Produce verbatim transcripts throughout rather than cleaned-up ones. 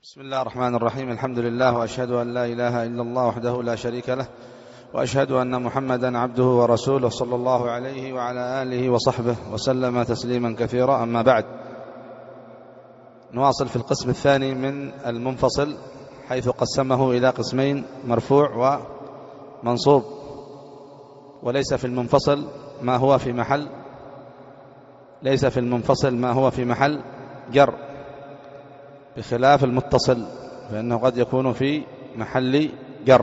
بسم الله الرحمن الرحيم. الحمد لله، وأشهد أن لا إله إلا الله وحده لا شريك له، وأشهد أن محمدا عبده ورسوله صلى الله عليه وعلى آله وصحبه وسلم تسليما كثيرا. أما بعد، نواصل في القسم الثاني من المنفصل، حيث قسمه إلى قسمين: مرفوع ومنصوب. وليس في المنفصل ما هو في محل ليس في المنفصل ما هو في محل جر، بخلاف المتصل فإنه قد يكون في محل جر.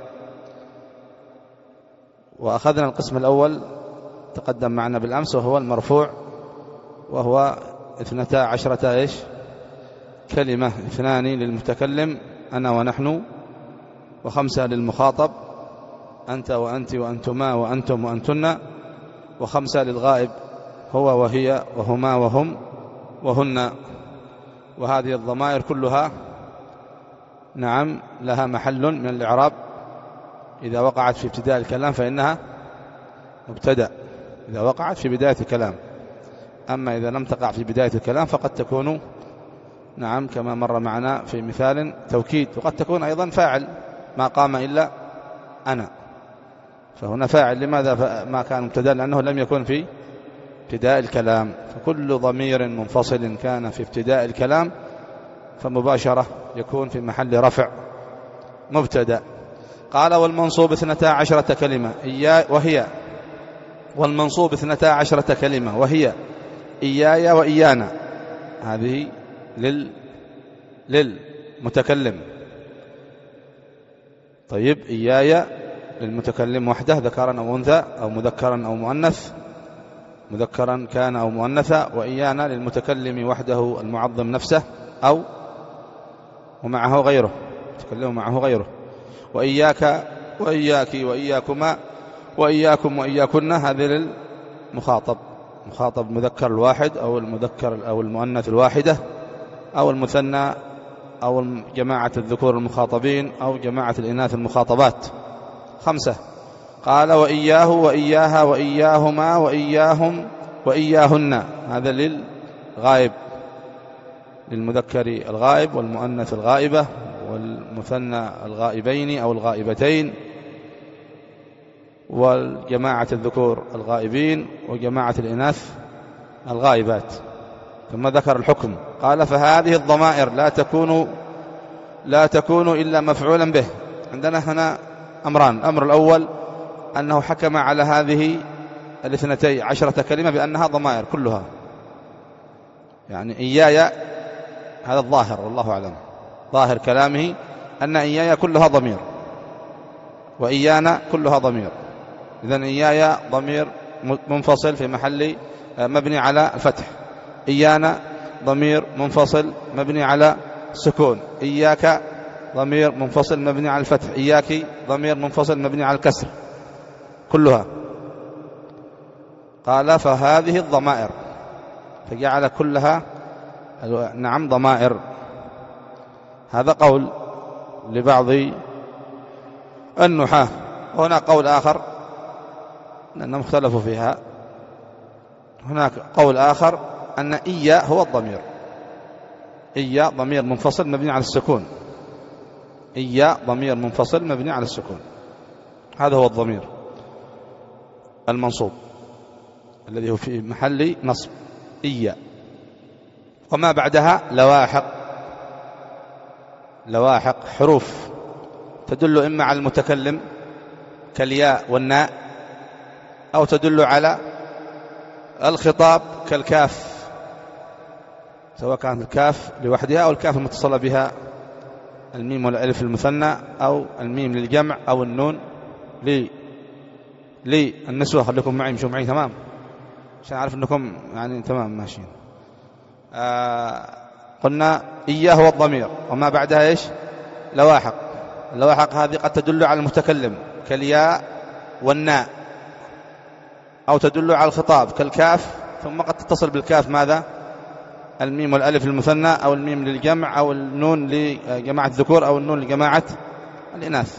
وأخذنا القسم الأول تقدم معنا بالأمس، وهو المرفوع، وهو اثنتا عشرة إيش كلمة: اثنان للمتكلم أنا ونحن، وخمسة للمخاطب أنت وأنت وأنتما وأنتم وأنتن، وخمسة للغائب هو وهي وهما وهم وهن. وهذه الضمائر كلها نعم لها محل من الإعراب. إذا وقعت في ابتداء الكلام فإنها مبتدأ، إذا وقعت في بداية الكلام. أما إذا لم تقع في بداية الكلام فقد تكون نعم كما مر معنا في مثال توكيد، وقد تكون أيضا فاعل: ما قام إلا أنا. فهنا فاعل. لماذا ما كان مبتدأ؟ لأنه لم يكن في ابتداء الكلام. فكل ضمير منفصل كان في ابتداء الكلام فمباشرة يكون في محل رفع مبتدأ. قال: والمنصوب اثنتا عشرة كلمة وهي والمنصوب اثنتا عشرة كلمة وهي إياي وإيانا. هذه لل للمتكلم. طيب، إياي للمتكلم وحده، ذكرا أو أنثى أو مذكرا أو مؤنث، مذكرا كان أو مؤنثا. وإيانا للمتكلم وحده المعظم نفسه أو ومعه غيره، يتكلم معه غيره. وإياك وإياك وإياكما وإياكم وإياكن، هذه للمخاطب، مخاطب مذكر الواحد أو المذكر أو المؤنث الواحدة أو المثنى أو جماعة الذكور المخاطبين أو جماعة الإناث المخاطبات. خمسة. قال: وإياه وإياها وإياهما وإياهم وإياهن، هذا للغائب، للمذكر الغائب والمؤنث الغائبة والمثنى الغائبين أو الغائبتين والجماعة الذكور الغائبين وجماعة الإناث الغائبات. ثم ذكر الحكم. قال: فهذه الضمائر لا تكون لا تكون إلا مفعولا به. عندنا هنا أمران: الأمر الأول أنه حكم على هذه الاثنتي عشرة كلمة بأنها ضمائر كلها، يعني إياي، هذا الظاهر والله أعلم، ظاهر كلامه أن إياي كلها ضمير، وإيانا كلها ضمير. إذن إياي ضمير منفصل في محل مبني على الفتح، إيانا ضمير منفصل مبني على السكون، إياك ضمير منفصل مبني على الفتح، إياك ضمير منفصل مبني على الكسر، كلها. قال: فهذه الضمائر، فجعل كلها نعم ضمائر. هذا قول لبعض النحاة. وهناك قول آخر لأنهم اختلفوا فيها. هناك قول آخر أن إيا هو الضمير، إيا ضمير منفصل مبني على السكون، إيا ضمير منفصل مبني على السكون، هذا هو الضمير المنصوب الذي هو في محل نصب، إيا. وما بعدها لواحق، لواحق حروف تدل إما على المتكلم كالياء والناء، أو تدل على الخطاب كالكاف، سواء كانت الكاف لوحدها أو الكاف المتصلة بها الميم والألف المثنى، أو الميم للجمع، أو النون لي للنسوة. خليكم معي، مشوا معي تمام عشان أعرف أنكم يعني تمام ماشيين. آه قلنا إياه هو الضمير، وما بعدها إيش؟ لواحق. اللواحق هذه قد تدل على المتكلم كالياء والناء، أو تدل على الخطاب كالكاف، ثم قد تتصل بالكاف ماذا؟ الميم والألف المثنى، أو الميم للجمع، أو النون لجماعة الذكور، أو النون لجماعة الإناث.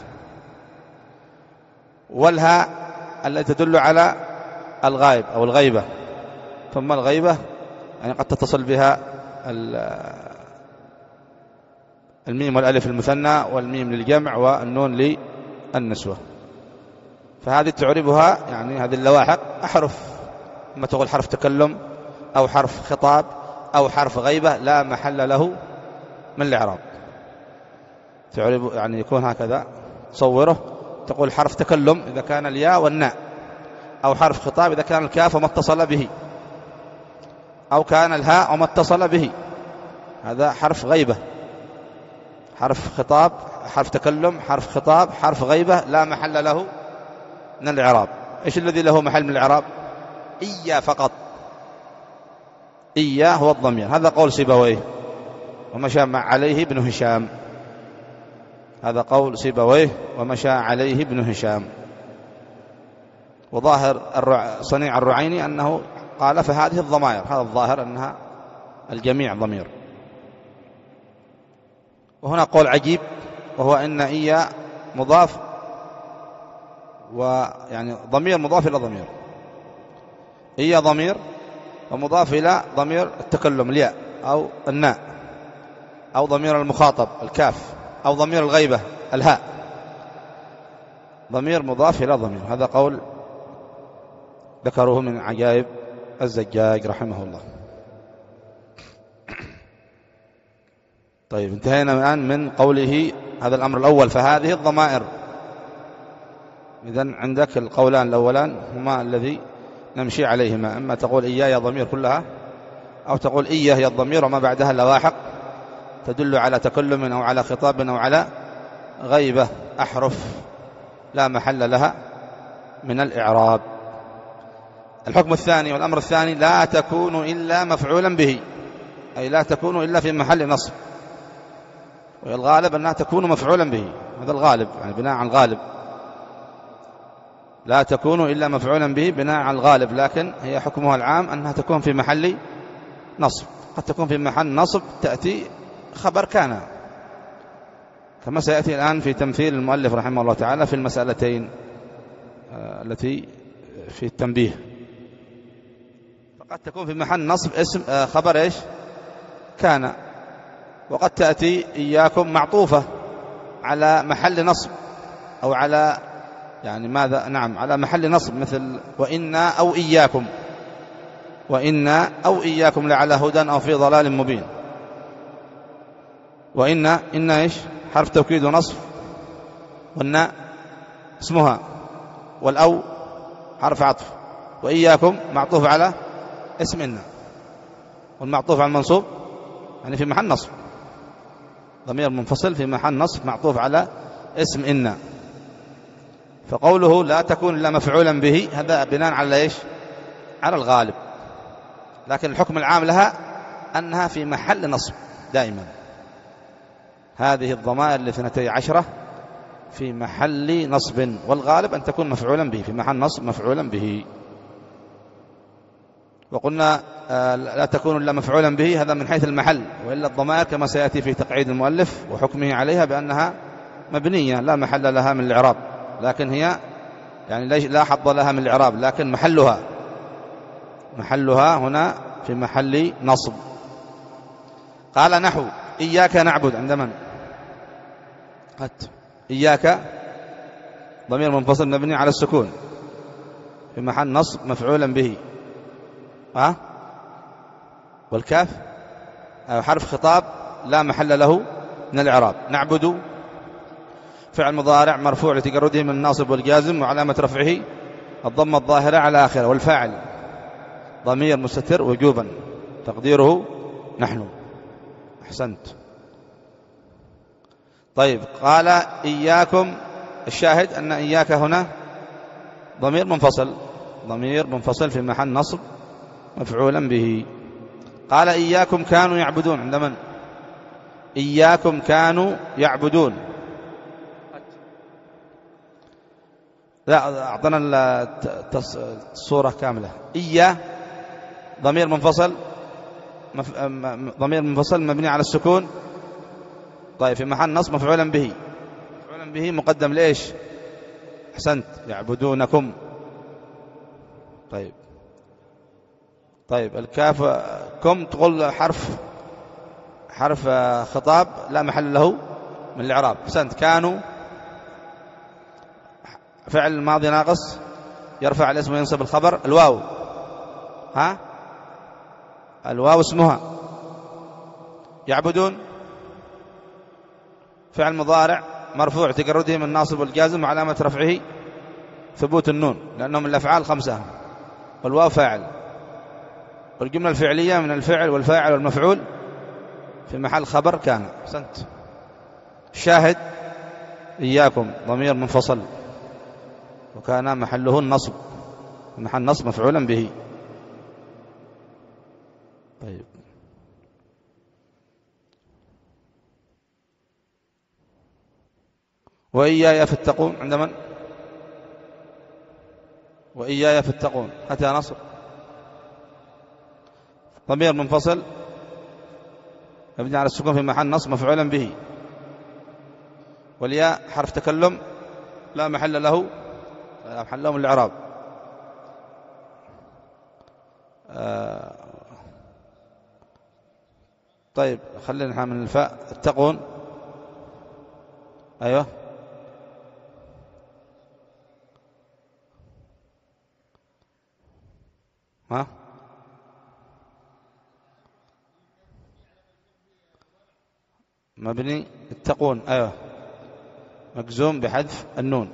والهاء التي تدل على الغائب أو الغيبة. ثم الغيبة يعني قد تتصل بها الميم والألف للمثنى والميم للجمع والنون للنسوة. فهذه تعربها يعني هذه اللواحق أحرف، لما تقول حرف تكلم أو حرف خطاب أو حرف غيبة لا محل له من الإعراب. تعرب يعني يكون هكذا، تصوره تقول حرف تكلم إذا كان الياء والناء، أو حرف خطاب إذا كان الكاف وما اتصل به، أو كان الهاء وما اتصل به، هذا حرف غيبة. حرف خطاب، حرف تكلم، حرف خطاب، حرف غيبة لا محل له من الإعراب. إيش الذي له محل من الإعراب؟ إيا فقط، إيا هو الضمير. هذا قول سيبويه ومشى عليه ابن هشام، هذا قول سيبويه ومشى عليه ابن هشام. وظاهر الرع... صنيع الرعيني أنه قال فهذه الضمائر، هذا الظاهر أنها الجميع ضمير. وهنا قول عجيب، وهو إن إيا مضاف، ويعني ضمير مضاف إلى ضمير. إيا ضمير ومضاف إلى ضمير التكلم الياء أو الناء، أو ضمير المخاطب الكاف، أو ضمير الغيبة الهاء، ضمير مضاف إلى ضمير. هذا قول ذكروه من عجائب الزجاج رحمه الله. طيب انتهينا الآن من قوله هذا الأمر الأول فهذه الضمائر. إذن عندك القولان الأولان هما الذي نمشي عليهما، أما تقول إياي ضمير كلها، أو تقول إياه هي الضمير وما بعدها اللواحق تدل على تكلم أو على خطاب أو على غيبة، أحرف لا محل لها من الإعراب. الحكم الثاني والأمر الثاني لا تكون إلا مفعولا به، أي لا تكون إلا في محل نصب، والغالب أنها تكون مفعولا به، هذا الغالب يعني بناء على الغالب، لا تكون إلا مفعولا به بناء على الغالب، لكن هي حكمها العام أنها تكون في محل نصب. قد تكون في محل نصب تأتي خبر كان، كما سيأتي الآن في تمثيل المؤلف رحمه الله تعالى في المسألتين التي في التنبيه. فقد تكون في محل نصب اسم خبر إيش كان، وقد تأتي إياكم معطوفة على محل نصب، أو على يعني ماذا نعم على محل نصب، مثل وإنا أو إياكم، وإنا أو إياكم لعلى هدى أو في ضلال مبين. وإنا إن إيش حرف توكيد ونصب، والنا اسمها، والأو حرف عطف، وإياكم معطوف على اسم إنا، والمعطوف على المنصوب يعني في محل نصب، ضمير منفصل في محل نصب معطوف على اسم إنا. فقوله لا تكون إلا مفعولا به هذا بناء على إيش على الغالب، لكن الحكم العام لها أنها في محل نصب دائما. هذه الضمائر الاثنتي عشرة في محل نصب، والغالب أن تكون مفعولا به، في محل نصب مفعولا به. وقلنا لا تكون إلا مفعولا به هذا من حيث المحل، وإلا الضمائر كما سيأتي في تقعيد المؤلف وحكمه عليها بأنها مبنية لا محل لها من الإعراب، لكن هي يعني لا حظ لها من الإعراب، لكن محلها محلها هنا في محل نصب. قال نحو إياك نعبد عند من؟ هات إياك ضمير منفصل مبني على السكون في محل نصب مفعولا به، ها والكاف حرف خطاب لا محل له من الإعراب. نعبد فعل مضارع مرفوع لتجرده من الناصب والجازم، وعلامة رفعه الضمة الظاهرة على آخره، والفاعل ضمير مستتر وجوبا تقديره نحن. أحسنت. طيب قال إياكم، الشاهد أن إياك هنا ضمير منفصل، ضمير منفصل في محل نصب مفعولا به. قال إياكم كانوا يعبدون عند من؟ إياكم كانوا يعبدون، لا أعطنا الصورة كاملة. إيا ضمير منفصل مف... ضمير منفصل مبني على السكون، طيب في محل نصب مفعولا به، مفعولا به مقدم ليش؟ أحسنت يعبدونكم. طيب طيب الكاف كم تقول حرف حرف خطاب لا محل له من الإعراب. أحسنت. كانوا فعل ماضي ناقص يرفع الاسم وينصب الخبر. الواو ها الواو اسمها. يعبدون فعل مضارع مرفوع تجرده من الناصب والجازم وعلامة رفعه ثبوت النون لأنه من الأفعال خمسة. والواو فاعل. والجملة الفعلية من الفعل والفاعل والمفعول في محل خبر كان. أحسنت. الشاهد إياكم ضمير منفصل وكان محله النصب، محل نصب مفعولا به. طيب وإياي فاتقون عند من؟ وإياي فاتقون أتى نصر. ضمير منفصل مبني على السكون في محل نصب مفعولا به. والياء حرف تكلم لا محل له لا محل له من الإعراب. آه طيب خلينا من الفاء. اتقون أيوه ها مبني اتقون أيوه مجزوم بحذف النون.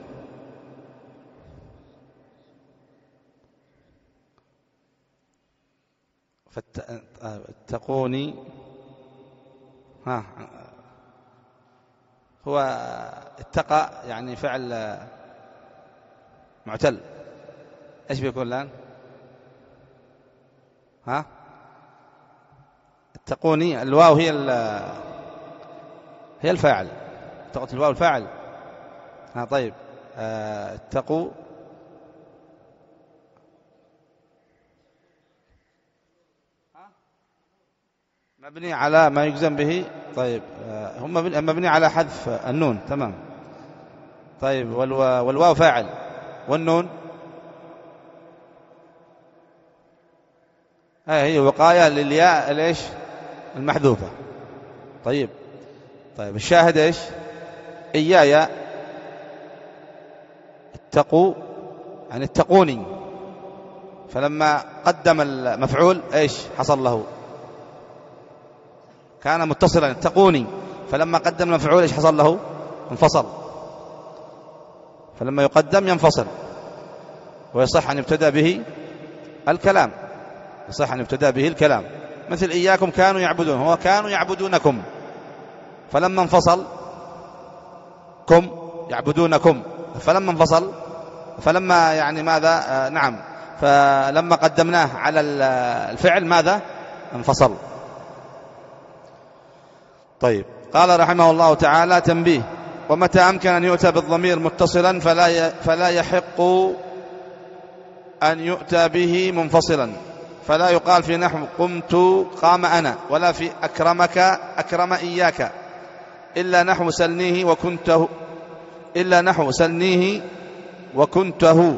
فاتقوني ها هو اتقى يعني فعل معتل. ايش بيكون الآن؟ ها اتقوني الواو هي هي الفاعل. اتقت الواو الفاعل. ها طيب اتقوا مبني على ما يجزم به. طيب هم مبني على حذف النون. تمام. طيب والواو فاعل والنون هي وقاية للياء ليش المحذوفة. طيب طيب الشاهد ايش؟ إياي اتقوا يعني اتقوني. فلما قدم المفعول ايش حصل له؟ كان متصلا اتقوني. فلما قدم المفعول ايش حصل له؟ انفصل. فلما يقدم ينفصل ويصح أن يبتدأ به الكلام. يصح أن يبتدأ به الكلام مثل إياكم كانوا يعبدون. هو كانوا يعبدونكم فلما انفصل كم يعبدونكم. فلما انفصل فلما يعني ماذا آه نعم فلما قدمناه على الفعل ماذا انفصل. طيب قال رحمه الله تعالى تنبيه. ومتى أمكن أن يؤتى بالضمير متصلا فلا فلا يحق أن يؤتى به منفصلا. فلا يقال في نحو قمت قام أنا ولا في أكرمك أكرم إياك إلا نحو سلنيه وكنته إلا نحو سلنيه وكنته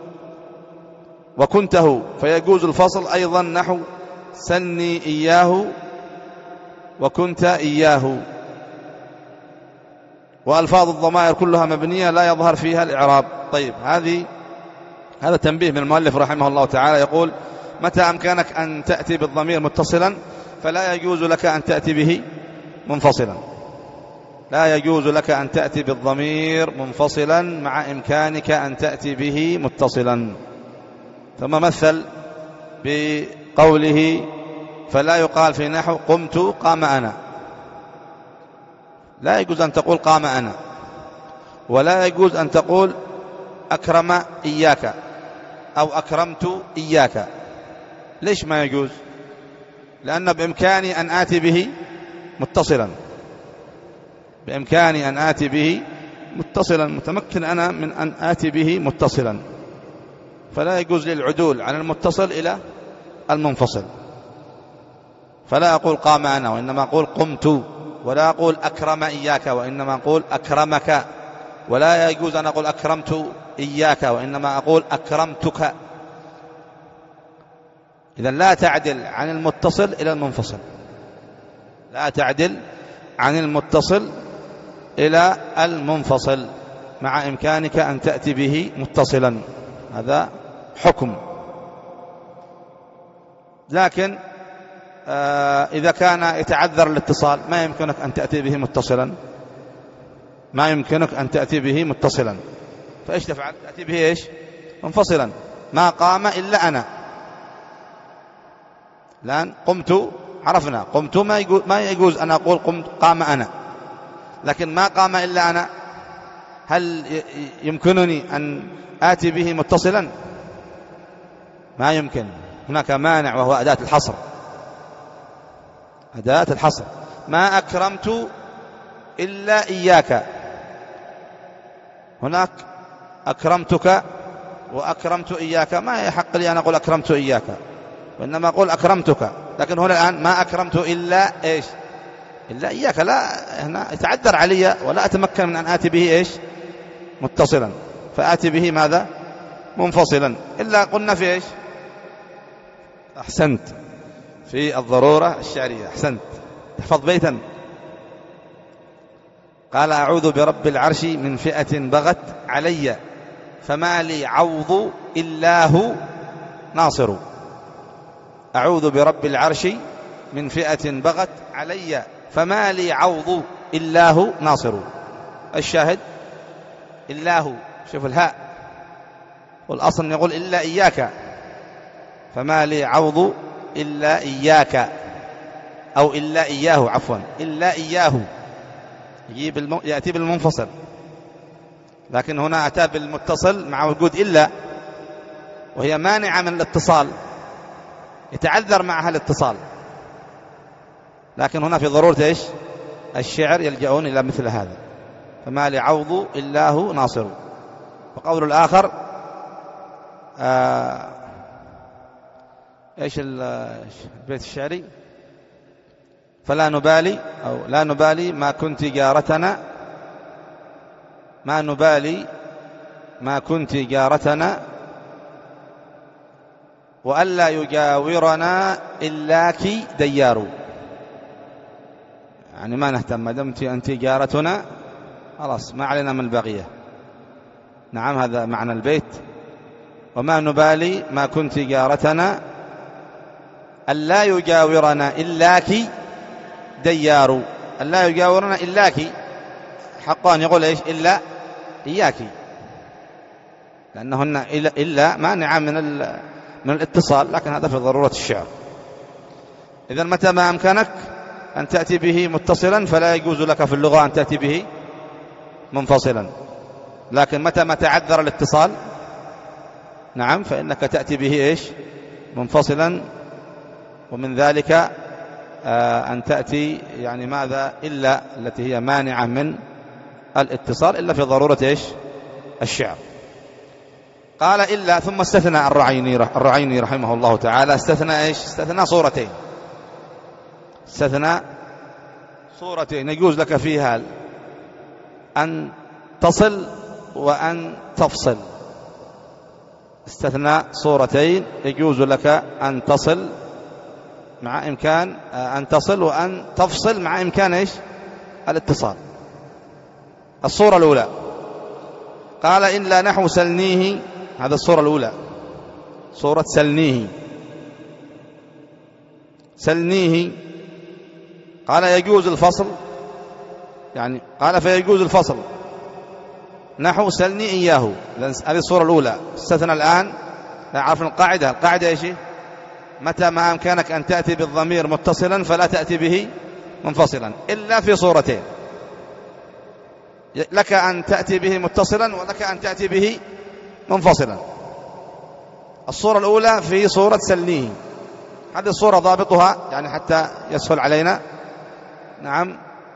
وكنته فيجوز الفصل أيضا نحو سلني إياه وكنت إياه. وألفاظ الضمائر كلها مبنية لا يظهر فيها الإعراب. طيب هذه هذا تنبيه من المؤلف رحمه الله تعالى. يقول متى أمكنك أن تأتي بالضمير متصلا فلا يجوز لك أن تأتي به منفصلا. لا يجوز لك أن تأتي بالضمير منفصلا مع إمكانك أن تأتي به متصلا. ثم مثل بقوله فلا يقال في نحو قمت قام أنا. لا يجوز أن تقول قام أنا ولا يجوز أن تقول أكرم إياك أو أكرمت إياك. ليش ما يجوز؟ لأن بإمكاني أن آتي به متصلا. بإمكاني أن آتي به متصلا متمكن أنا من أن آتي به متصلا. فلا يجوز لي العدول عن المتصل إلى المنفصل. فلا أقول قام أنا وإنما أقول قمت. ولا أقول أكرم إياك وإنما أقول أكرمك. ولا يجوز أن أقول أكرمت إياك وإنما أقول أكرمتك. إذن لا تعدل عن المتصل إلى المنفصل. لا تعدل عن المتصل إلى المنفصل مع إمكانك أن تأتي به متصلا، هذا حكم. لكن آه إذا كان يتعذر الاتصال ما يمكنك أن تأتي به متصلا، ما يمكنك أن تأتي به متصلا، فإيش تفعل؟ تأتي به إيش؟ منفصلا. ما قام إلا أنا، الآن قمت، عرفنا قمت ما يجوز, ما يجوز أن أقول قمت قام أنا، لكن ما قام إلا أنا، هل يمكنني أن آتي به متصلا؟ ما يمكن، هناك مانع وهو أداة الحصر. أداة الحصر، ما أكرمت إلا إياك، هناك أكرمتك وأكرمت إياك، ما يحق لي أن أقول أكرمت إياك، وإنما أقول أكرمتك. لكن هنا الآن ما أكرمت إلا إيش؟ إلا إياك، لا هنا يتعذر علي ولا أتمكن من أن آتي به إيش؟ متصلا، فآتي به ماذا؟ منفصلا. إلا قلنا في إيش؟ أحسنت، في الضرورة الشعرية، أحسنت، تحفظ بيتا. قال أعوذ برب العرش من فئة بغت علي فما لي عوض إلا هو ناصر. أعوذ برب العرش من فئة بغت علي فما لي عوض إلا هو ناصر. الشاهد إلا هو، شوف الهاء، والأصل يقول إلا إياك، فما لي عوض إلا إياك، أو إلا إياه، عفوا إلا إياه، يجيب الم... يأتي بالمنفصل، لكن هنا أتى بالمتصل مع وجود إلا، وهي مانعة من الاتصال، يتعذر معها الاتصال، لكن هنا في ضرورة إيش؟ الشعر يلجؤون إلى مثل هذا، فما لي عوض إلا هو ناصر. وقول الآخر آه إيش البيت الشعري؟ فلا نبالي، أو لا نبالي ما كنت جارتنا، ما نبالي ما كنت جارتنا وألا يجاورنا إلاك ديار. يعني ما نهتم، ما دمت أنت جارتنا خلاص ما علينا من البقية. نعم، هذا معنى البيت. وما نبالي ما كنت جارتنا ألا يجاورنا إلاك ديار. ألا يجاورنا إلاك، حقا يقول إيش؟ إلا إياك، لأنهن إلا, إلا مانعة من من الاتصال، لكن هذا في ضرورة الشعر. إذن متى ما أمكنك أن تأتي به متصلا فلا يجوز لك في اللغة أن تأتي به منفصلا، لكن متى ما تعذر الاتصال نعم فإنك تأتي به إيش؟ منفصلا. ومن ذلك آه أن تأتي يعني ماذا؟ إلا التي هي مانعة من الاتصال، إلا في ضرورة إيش؟ الشعر. قال إلا، ثم استثنى الرعيني الرعيني رحمه الله تعالى، استثنى إيش؟ استثنى صورتين، استثنى صورتين يجوز لك فيها أن تصل وأن تفصل. استثنى صورتين يجوز لك أن تصل مع إمكان أن تصل وأن تفصل مع إمكان إيش؟ الاتصال. الصورة الأولى قال إلا نحو سلنيه، هذا الصورة الأولى، صورة سلنيه. سلنيه قال يجوز الفصل، يعني قال فيجوز الفصل نحو سلني إياه. هذه الصورة الأولى. استثنى الآن، لا عرفنا القاعدة. القاعدة إيش؟ متى ما أمكنك أن تأتي بالضمير متصلا فلا تأتي به منفصلا إلا في صورتين، لك أن تأتي به متصلا ولك أن تأتي به منفصلا. الصورة الأولى في صورة سلنيه، هذه الصورة ضابطها يعني حتى يسهل علينا. نعم،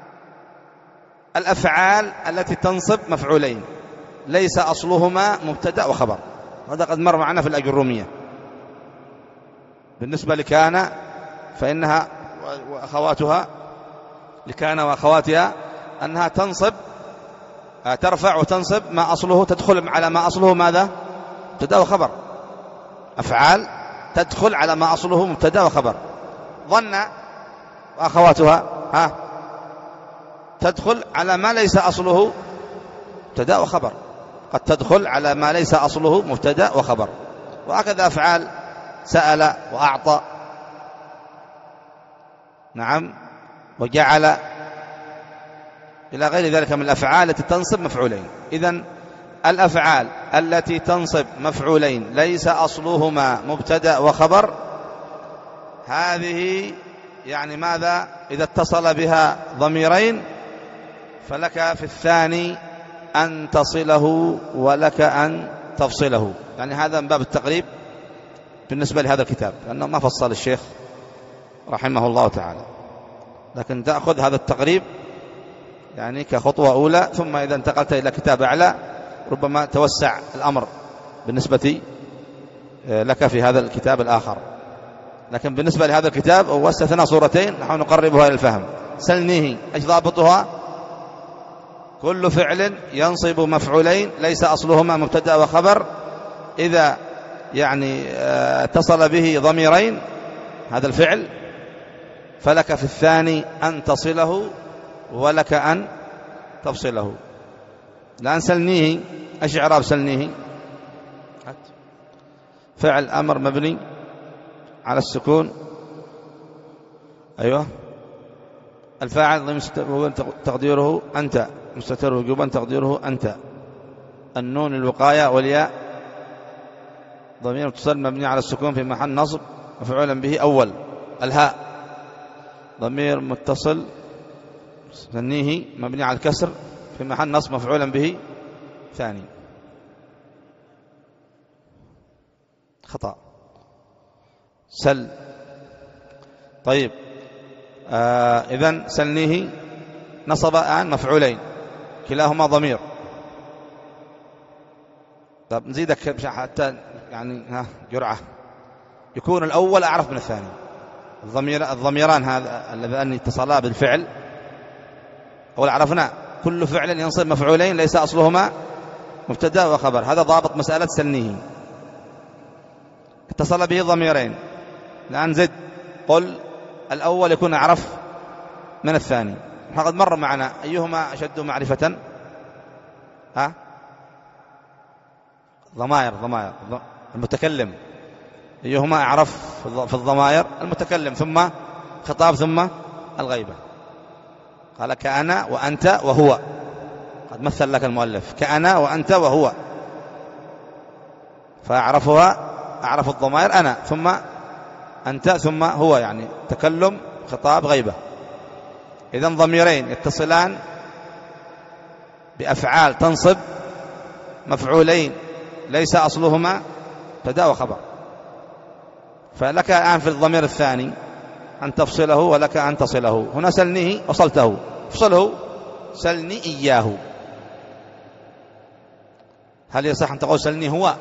الأفعال التي تنصب مفعولين ليس أصلهما مبتدأ وخبر، هذا قد مر معنا في الأجرومية. بالنسبة لكان فإنها وأخواتها، لكان وأخواتها، أنها تنصب ترفع وتنصب ما أصله، تدخل على ما أصله ماذا؟ مبتدأ وخبر. أفعال تدخل على ما أصله مبتدأ وخبر. ظن وأخواتها ها تدخل على ما ليس أصله مبتدأ وخبر، قد تدخل على ما ليس أصله مبتدأ وخبر. وهكذا أفعال سأل وأعطى، نعم، وجعل إلى غير ذلك من الأفعال التي تنصب مفعولين. إذن الأفعال التي تنصب مفعولين ليس أصلهما مبتدأ وخبر، هذه يعني ماذا؟ إذا اتصل بها ضميرين فلك في الثاني أن تصله ولك أن تفصله. يعني هذا من باب التقريب بالنسبة لهذا الكتاب، لأنه ما فصل الشيخ رحمه الله تعالى، لكن تأخذ هذا التقريب يعني كخطوة أولى، ثم إذا انتقلت إلى كتاب أعلى ربما توسع الأمر بالنسبة لك في هذا الكتاب الآخر. لكن بالنسبة لهذا الكتاب هو استثنى صورتين نحن نقربها إلى الفهم. سلنيه ايش ضابطها؟ كل فعل ينصب مفعولين ليس أصلهما مبتدأ وخبر، إذا يعني اتصل به ضميرين هذا الفعل فلك في الثاني أن تصله ولك أن تفصله. لأن سلنيه ايش إعراب سلنيه؟ فعل أمر مبني على السكون، أيوة، الفاعل تقديره أنت، مستتر وجوبا تقديره أنت، النون الوقاية والياء ضمير متصل مبني على السكون في محل نصب مفعولا به أول، الهاء ضمير متصل سنيه مبني على الكسر في محل نصب مفعولا به ثاني. خطأ. سل. طيب آه إذن سلنيه نصب الآن مفعولين كلاهما ضمير. طب نزيدك حتى يعني ها جرعة، يكون الأول أعرف من الثاني. الضمير الضميران هذا اللذان اتصلا بالفعل أول عرفنا كل فعل ينصب مفعولين ليس أصلهما مبتدأ وخبر، هذا ضابط مسألة سلنيه. اتصل به ضميرين، الآن زد قل الأول يكون أعرف من الثاني. قد مر معنا أيهما أشد معرفة؟ ها ضمائر ضمائر المتكلم، أيهما أعرف في الضمائر؟ المتكلم، ثم خطاب، ثم الغيبة. قال كأنا وأنت وهو، قد مثل لك المؤلف كأنا وأنت وهو، فأعرفها أعرف الضمائر أنا ثم أنت ثم هو، يعني تكلم خطاب غيبة. إذن ضميرين يتصلان بأفعال تنصب مفعولين ليس أصلهما مبتدأ وخبر، فلك الآن في الضمير الثاني أن تفصله ولك أن تصله. هنا سلنيه وصلته، افصله سلني إياه. هل يصح أن تقول سلني هو؟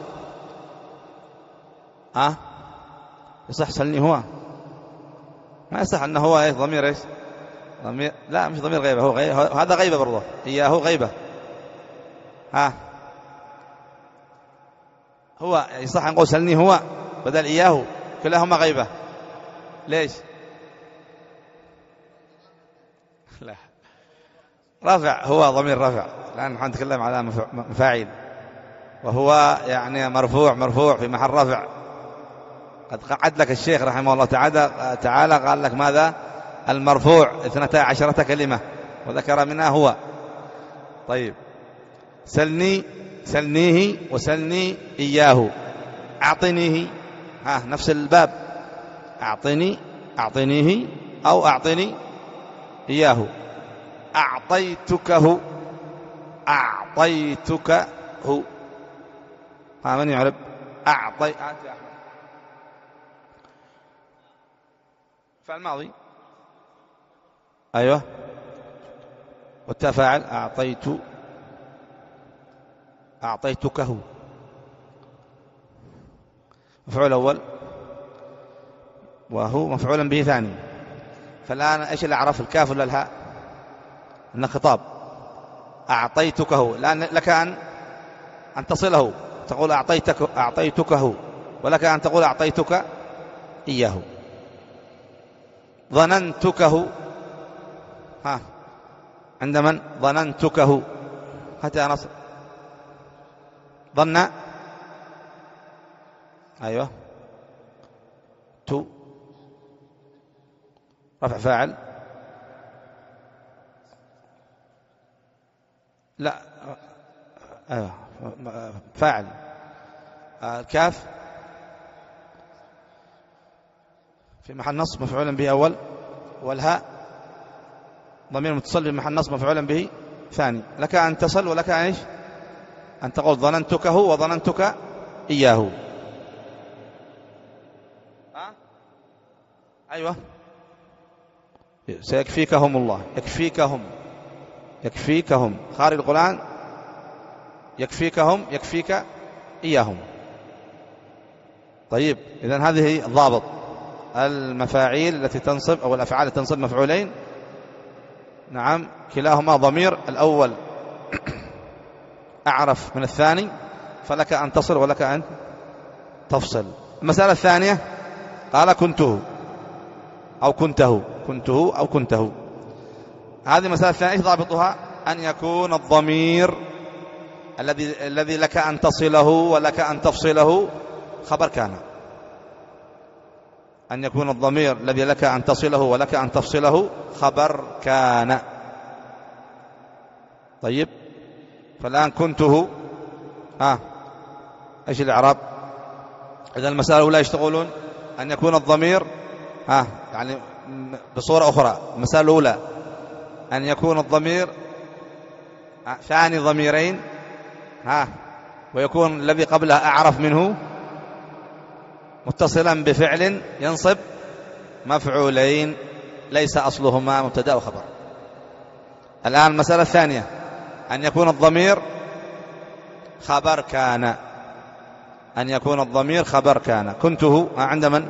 أه؟ يصح سلني هو؟ ما يصح أنه هو إيه ضمير إيش؟ ضمير لا مش ضمير غيبة، هو غيبة، هذا غيبة برضه، إياه غيبة. ها هو يصح أن نقول سلني هو بدل إياه؟ كلاهما غيبة. ليش؟ لا رفع، هو ضمير رفع، الآن نحن نتكلم على مفاعيل، وهو يعني مرفوع مرفوع في محل رفع. قد قعد لك الشيخ رحمه الله تعالى تعالى قال لك ماذا؟ المرفوع اثنتا عشرة كلمة وذكر منها هو. طيب سلني سلنيه وسلني إياه، أعطنيه، ها نفس الباب، أعطني أعطنيه أو أعطني إياه. أعطيتكه أعطيتك هو، ها من يعرب؟ أعطي فعل ماضي، أيوة، والتفاعل أعطيت أعطيتكه، مفعول أول وهو مفعول به ثاني. فالآن إيش اللي أعرف، الكاف ولا الهاء؟ إن خطاب. أعطيتكه، الآن لك أن أن تصله، تقول أعطيتك أعطيتكه، ولك أن تقول أعطيتك إياه. ظننتكه، ها عند من؟ ظننتكه. هات يا نصر. ظن، أيوة، تو رفع فاعل، لا أيوة فاعل. الكاف في محل نصب مفعولا به أول، والهاء ضمير متصل في محل نصب مفعولا به ثاني. لك أن تصل ولك أن إيش؟ أن تقول ظننتكه وظننتك إياه. ها؟ أيوة، سيكفيكهم الله. يكفيكهم، يكفيكهم خارج القرآن. يكفيكهم، يكفيك إياهم. طيب، إذن هذه ضابط المفاعيل التي تنصب أو الأفعال التي تنصب مفعولين. نعم، كلاهما ضمير. الأول أعرف من الثاني، فلك أن تصل ولك أن تفصل. المسألة الثانية قال كنته أو كنته، كنته أو كنته. هذه المسألة الثانية ضابطها أن يكون الضمير الذي الذي لك أن تصله ولك أن تفصله خبر كان. أن يكون الضمير الذي لك أن تصله ولك أن تفصله خبر كان. طيب، فالآن كنته آه. إيش الإعراب؟ إذا المسألة الأولى يشتغلون أن يكون الضمير آه. يعني بصورة أخرى، المسألة الأولى أن يكون الضمير آه. ثاني ضميرين ها، ويكون الذي قبلها أعرف منه متصلا بفعل ينصب مفعولين ليس أصلهما مبتدأ وخبر. الآن المسألة الثانية أن يكون الضمير خبر كان. أن يكون الضمير خبر كان. كنته عند من؟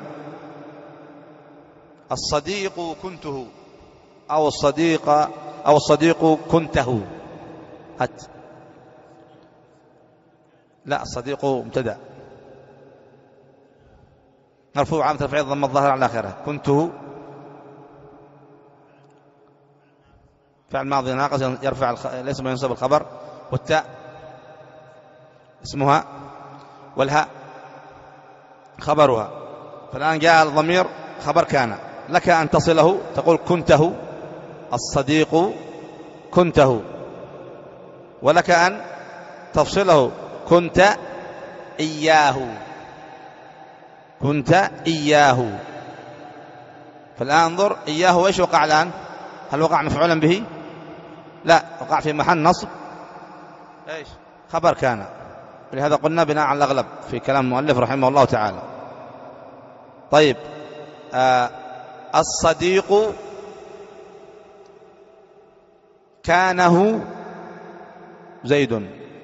الصديق كنته، أو الصديق أو الصديق كنته. هات. لا، الصديق مبتدأ مرفوع علامة رفعه ضم الظاهر على آخره. كنته فعل ماضي ناقص يرفع الخ... ليس ما ينصب الخبر، والتاء اسمها، والهاء خبرها. فالآن جاء الضمير خبر كان، لك أن تصله تقول كنته الصديق كنته، ولك أن تفصله كنت إياه، كنت إياه. فالآن انظر، إياه إيش وقع الآن؟ هل وقع مفعولا به؟ لا، وقع في محل نصب إيش؟ خبر كان. ولهذا قلنا بناء على الأغلب في كلام المؤلف رحمه الله تعالى. طيب، آه الصديق كانه زيد.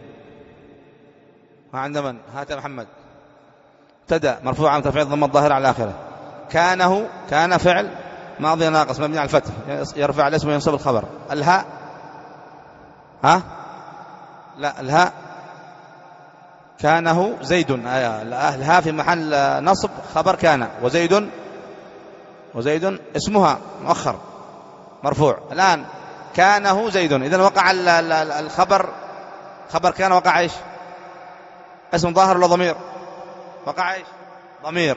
ما عند من؟ هات محمد. ابتدأ مرفوع علامة رفعه ضم الظاهر على آخره. كانه، كان فعل ماضي ناقص مبني على الفتح يرفع الاسم وينصب الخبر. الهاء ها؟ لا، الهاء كانه زيد. الهاء في محل نصب خبر كان، وزيد وزيد اسمها مؤخر مرفوع. الآن كانه زيد، إذن وقع الخبر خبر كان وقع إيش؟ اسم ظاهر ولا ضمير؟ وقع إيش؟ ضمير.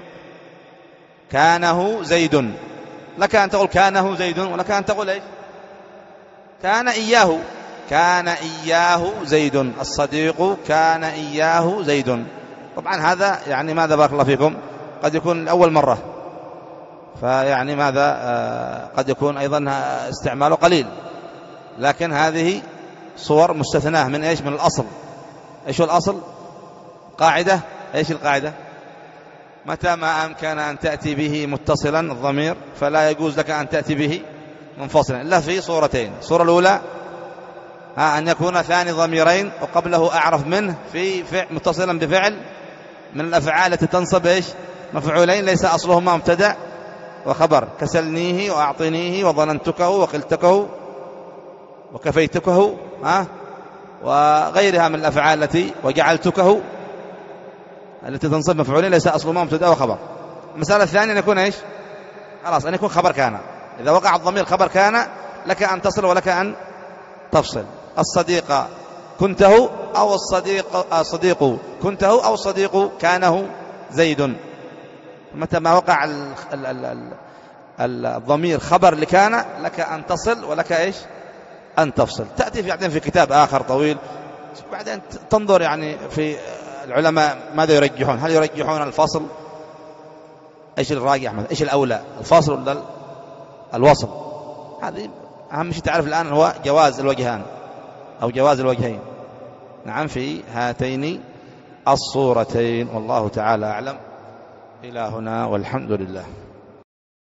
كانه زيد، لك أن تقول كانه زيد، ولك أن تقول إيش؟ كان إياه، كان إياه زيد. الصديق كان إياه زيد. طبعا هذا يعني ماذا بارك الله فيكم قد يكون أول مرة، فيعني ماذا آه قد يكون أيضا استعماله قليل، لكن هذه صور مستثناة من إيش؟ من الأصل. إيش هو الأصل؟ قاعدة. إيش القاعدة؟ متى ما أمكن أن تأتي به متصلا الضمير فلا يجوز لك أن تأتي به منفصلا إلا في صورتين. الصورة الأولى ها أن يكون ثاني ضميرين وقبله أعرف منه في فعل متصلا بفعل من الأفعال التي تنصب إيش؟ مفعولين ليس أصلهما مبتدأ وخبر، كسلنيه وأعطنيه وظننتكه وقلتكه وكفيتكه ها وغيرها من الأفعال التي وجعلتكه التي تنصب مفعولين ليس أصلهما مبتدأ وخبر. المسألة الثانية أن يكون إيش؟ خلاص، أن يكون خبر كان. إذا وقع الضمير خبر كان لك أن تصل ولك أن تفصل. الصديق كنته أو الصديق الصديق كنته أو الصديق كانه زيد. متى ما وقع الضمير خبر لكان لك أن تصل ولك إيش أن تفصل. تأتي في بعدين في كتاب آخر طويل بعدين تنظر يعني في العلماء ماذا يرجحون، هل يرجحون الفصل؟ إيش الراجح؟ إيش الأولى، الفاصل ولا الوصل؟ هذه أهم شيء تعرف الآن هو جواز الوجهان أو جواز الوجهين، نعم، في هاتين الصورتين. والله تعالى أعلم. إلى هنا والحمد لله.